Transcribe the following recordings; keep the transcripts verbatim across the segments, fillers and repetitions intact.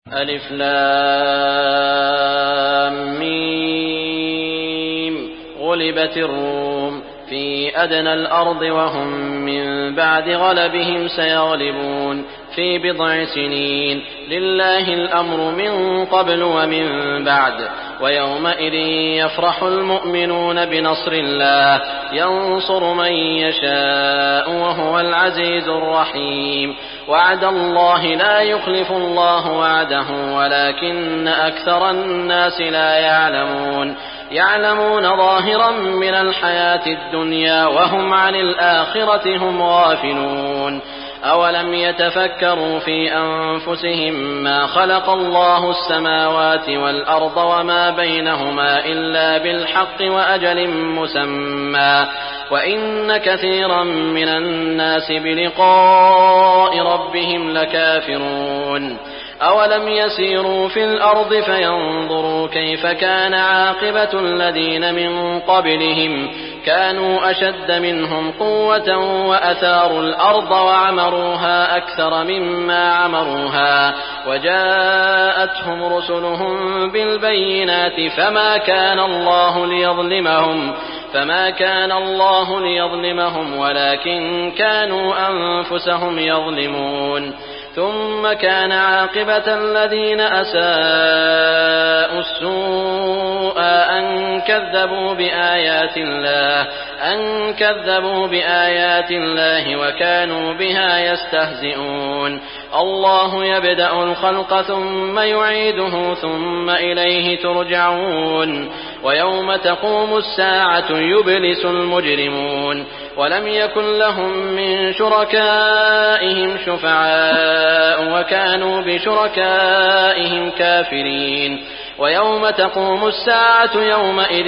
ألف لام ميم غلبت الروم في أدنى الأرض وهم من بعد غلبهم سيغلبون في بضع سنين لله الأمر من قبل ومن بعد ويومئذ يفرح المؤمنون بنصر الله ينصر من يشاء وهو العزيز الرحيم وعد الله لا يخلف الله وعده ولكن أكثر الناس لا يعلمون يعلمون ظاهرا من الحياة الدنيا وهم عن الآخرة هم غافلون أولم يتفكروا في أنفسهم ما خلق الله السماوات والأرض وما بينهما إلا بالحق وأجل مسمى وإن كثيرا من الناس بلقاء ربهم لكافرون أولم يسيروا في الأرض فينظروا كيف كان عاقبة الذين من قبلهم كانوا أشد منهم قوة وأثاروا الأرض وعمروها أكثر مما عمروها وجاءتهم رسلهم بالبينات فما كان الله ليظلمهم فما كان الله ليظلمهم ولكن كانوا أنفسهم يظلمون ثم كان عاقبة الذين أساءوا السوء أن كذبوا بآيات الله أن كذبوا بآيات الله وكانوا بها يستهزئون الله يبدأ الخلق ثم يعيده ثم إليه ترجعون ويوم تقوم الساعة يبلس المجرمون ولم يكن لهم من شركائهم شفعاء وكانوا بشركائهم كافرين ويوم تقوم الساعة يومئذ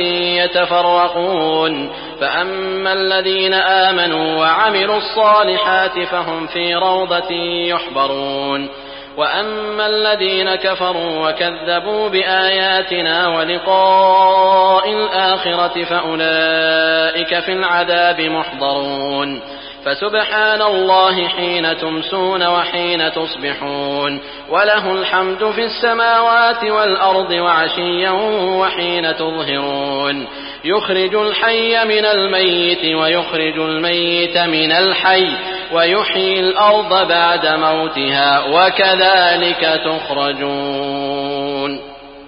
يتفرقون فأما الذين آمنوا وعملوا الصالحات فهم في روضة يحبرون وأما الذين كفروا وكذبوا بآياتنا ولقاء الآخرة فأولئك في العذاب محضرون فسبحان الله حين تمسون وحين تصبحون وله الحمد في السماوات والأرض وعشيا وحين تظهرون يخرج الحي من الميت ويخرج الميت من الحي ويحيي الأرض بعد موتها وكذلك تخرجون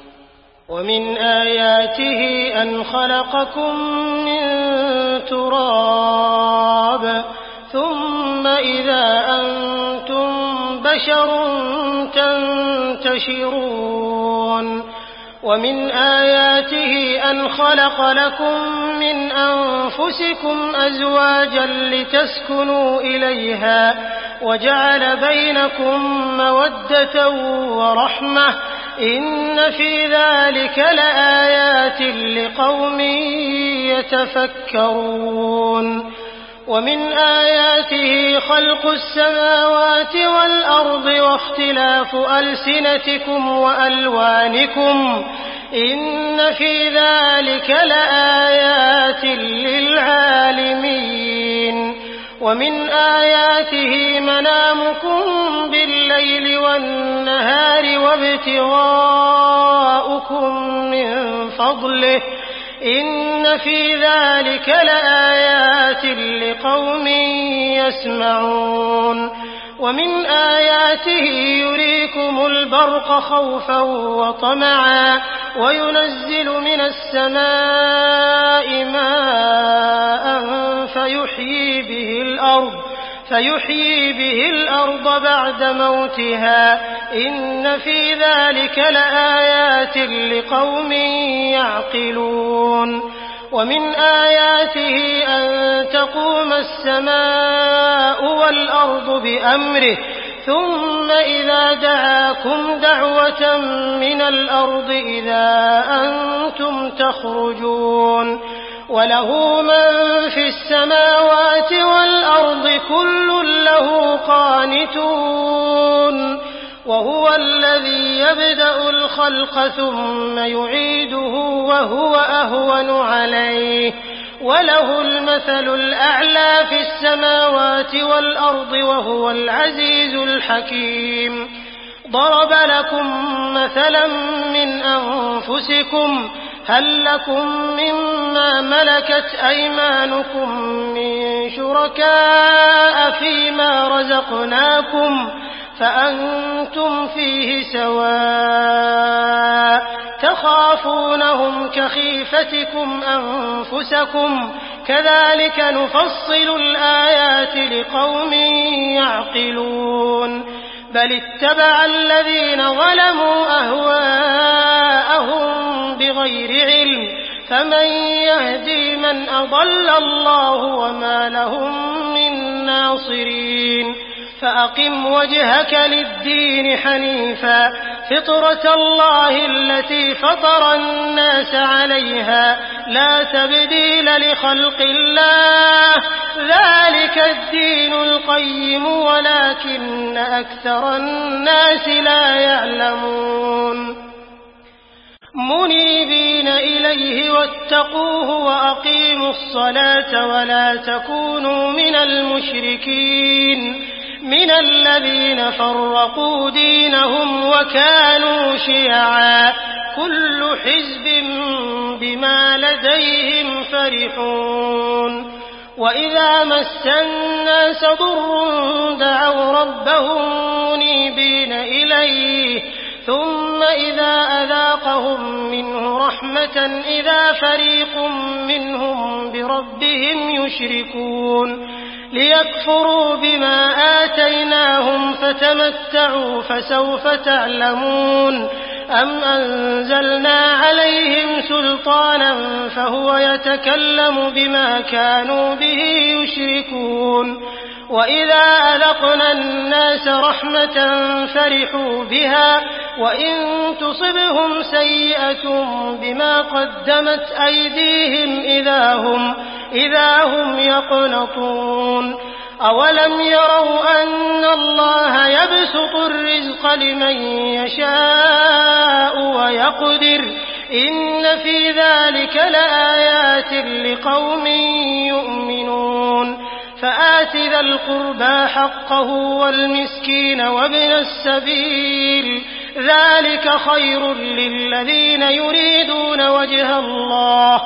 ومن آياته أن خلقكم من تراب ثم إذا أنتم بشر تنتشرون ومن آياته أن خلق لكم من أنفسكم أزواجا لتسكنوا إليها وجعل بينكم مودة ورحمة إن في ذلك لآيات لقوم يتفكرون ومن آياته خلق السماوات والأرض واختلاف ألسنتكم وألوانكم إن في ذلك لآيات للعالمين ومن آياته منامكم بالليل والنهار وابتغاؤكم من فضله إن في ذلك لآيات لقوم يسمعون ومن آياته يريكم البرق خوفا وطمعا وينزل من السماء ماء فيحيي به الأرض فيحيي به الأرض بعد موتها إن في ذلك لآيات لقوم يعقلون ومن آياته أن تقوم السماء والأرض بأمره ثم إذا دعاكم دعوة من الأرض إذا أنتم تخرجون وله من في السماوات والأرض كل له قانتون وهو الذي يبدأ الخلق ثم يعيده وهو أهون عليه وله المثل الأعلى في السماوات والأرض وهو العزيز الحكيم ضرب لكم مثلا من أنفسكم هل لكم مما ملكت أيمانكم من شركاء فيما رزقناكم فأنتم فيه سواء تخافونهم كخيفتكم أنفسكم كذلك نفصل الآيات لقوم يعقلون بل اتبع الذين ظلموا أهواءهم بغير علم فمن يهدي من أضل الله وما لهم من ناصرين فأقم وجهك للدين حنيفا فطرة الله التي فطر الناس عليها لا تبديل لخلق الله ذلك الدين القيم ولكن أكثر الناس لا يعلمون منيبين إليه واتقوه وأقيموا الصلاة ولا تكونوا من المشركين من الذين فرقوا دينهم وكانوا شيعا كل حزب بما لديهم فرحون وإذا مس الناس ضر دعوا ربهم منيبين إليه ثم إذا أذاقهم منه رحمة إذا فريق منهم بربهم يشركون ليكفروا بما آتيناهم فتمتعوا فسوف تعلمون أم أنزلنا عليهم سلطانا فهو يتكلم بما كانوا به يشركون وإذا أذقنا الناس رحمة فرحوا بها وإن تصبهم سيئة بما قدمت أيديهم إذا هم, إذا هم يقنطون أولم يروا أن الله يبسط الرزق لمن يشاء ويقدر إن في ذلك لآيات لقوم يؤمنون فآت ذا القربى حقه والمسكين وابن السبيل ذلك خير للذين يريدون وجه الله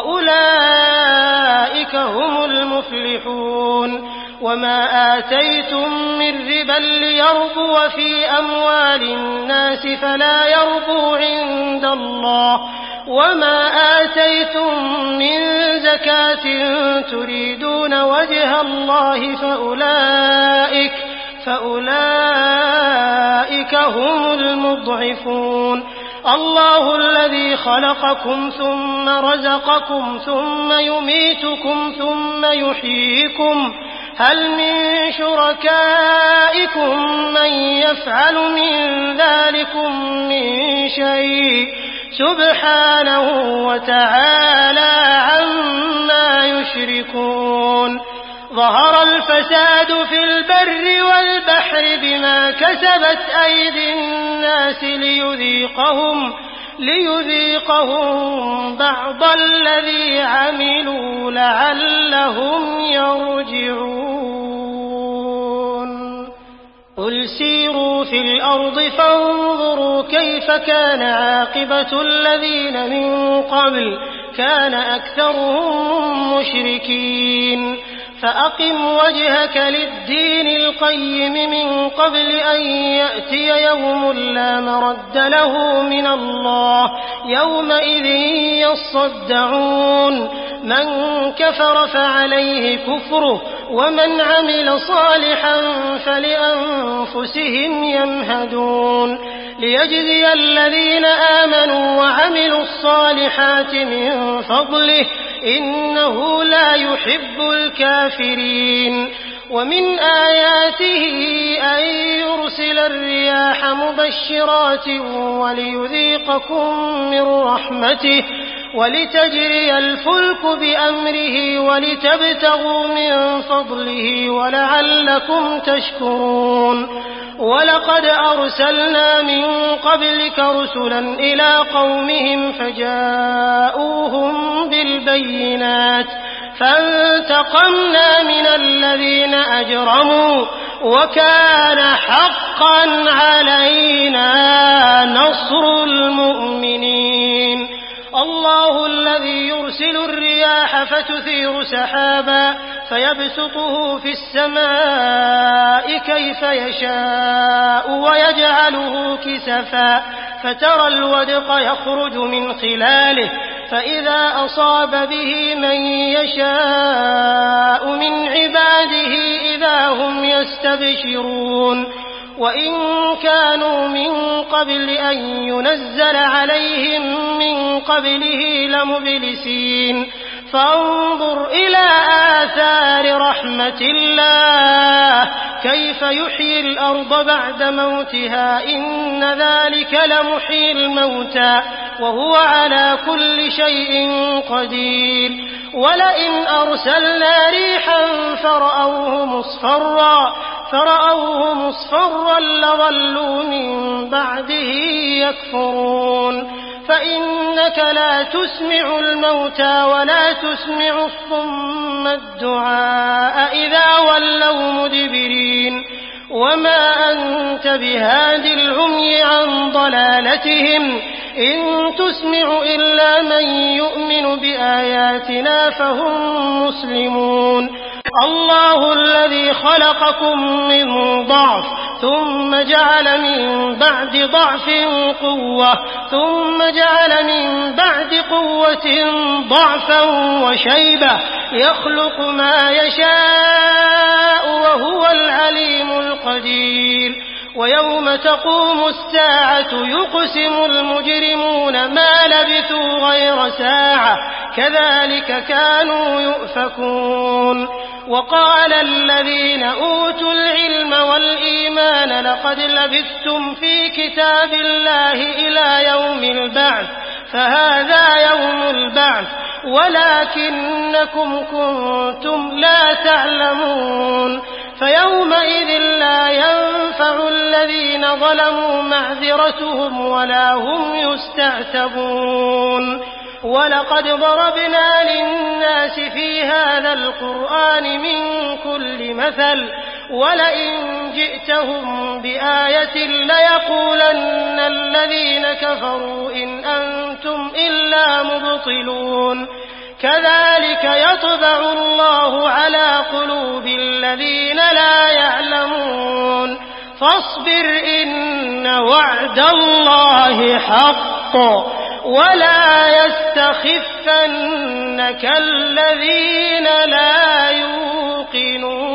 وأولئك هم المفلحون وما آتيتم من ربا ليربو في أموال الناس فلا يربو عند الله وما آتيتم من زكاة تريدون وجه الله فأولئك, فأولئك هم المضعفون الله الذي خلقكم ثم رزقكم ثم يميتكم ثم يحييكم هل من شركائكم من يفعل من ذلكم من شيء سبحانه وتعالى عما يشركون ظهر الفساد في البر والبحر بما كسبت أيدي الناس ليذيقهم, ليذيقهم بعض الذي عملوا لعلهم يرجعون قل سيروا في الأرض فانظروا كيف كان عاقبة الذين من قبل كان أكثرهم مشركين فأقم وجهك للدين القيم من قبل أن يأتي يوم لا مرد له من الله يومئذ يصدعون من كفر فعليه كفره ومن عمل صالحا فلأنفسهم يمهدون ليجزي الذين آمنوا وعملوا الصالحات من فضله إنه لا يحب الكافرين ومن آياته أن يرسل الرياح مبشرات وليذيقكم من رحمته ولتجري الفلك بأمره ولتبتغوا من فضله ولعلكم تشكرون ولقد أرسلنا من قبلك رسلا إلى قومهم فجاءوهم بالبينات فانتقمنا من الذين أجرموا وكان حقا علينا نَصْرُ الْمُؤْمِنِينَ الله الذي يرسل الرياح فتثير سحابا فيبسطه في السماء كيف يشاء ويجعله كسفا فترى الودق يخرج من خلاله فإذا أصاب به من يشاء من عباده إذا هم يستبشرون وإن كانوا من قبل أن ينزل عليهم من قبله لمبلسين فانظر إلى آثار رحمة الله كيف يحيي الأرض بعد موتها إن ذلك لمحيي الموتى وهو على كل شيء قدير ولئن أرسلنا ريحا فرأوه مصفرا فرأوه مصفرا لظلوا من بعده يكفرون فإنك لا تسمع الموتى ولا تسمع الصم الدعاء إذا ولوا مدبرين وما أنت بهاد العمي عن ضلالتهم إن تسمع إلا من يؤمن بآياتنا فهم مسلمون الله الذي خلقكم من ضعف ثم جعل من بعد ضعف قوة ثم جعل من بعد قوة ضعفا وشيبة يخلق ما يشاء وهو العليم القدير ويوم تقوم الساعة يقسم المجرمون ما لبثوا غير ساعة كذلك كانوا يؤفكون وقال الذين أوتوا العلم والإيمان لقد لبثتم في كتاب الله إلى يوم البعث فهذا يوم البعث ولكنكم كنتم لا تعلمون فيومئذ لا ينفع الذين ظلموا معذرتهم ولا هم يستعتبون ولقد ضربنا للناس في هذا القرآن من كل مثل ولئن جئتهم بآية ليقولن الذين كفروا إن أنتم إلا مبطلون كذلك يطبع الله على قلوب الذين لا يعلمون فاصبر إن وعد الله حق ولا يستخفنك الذين لا يوقنون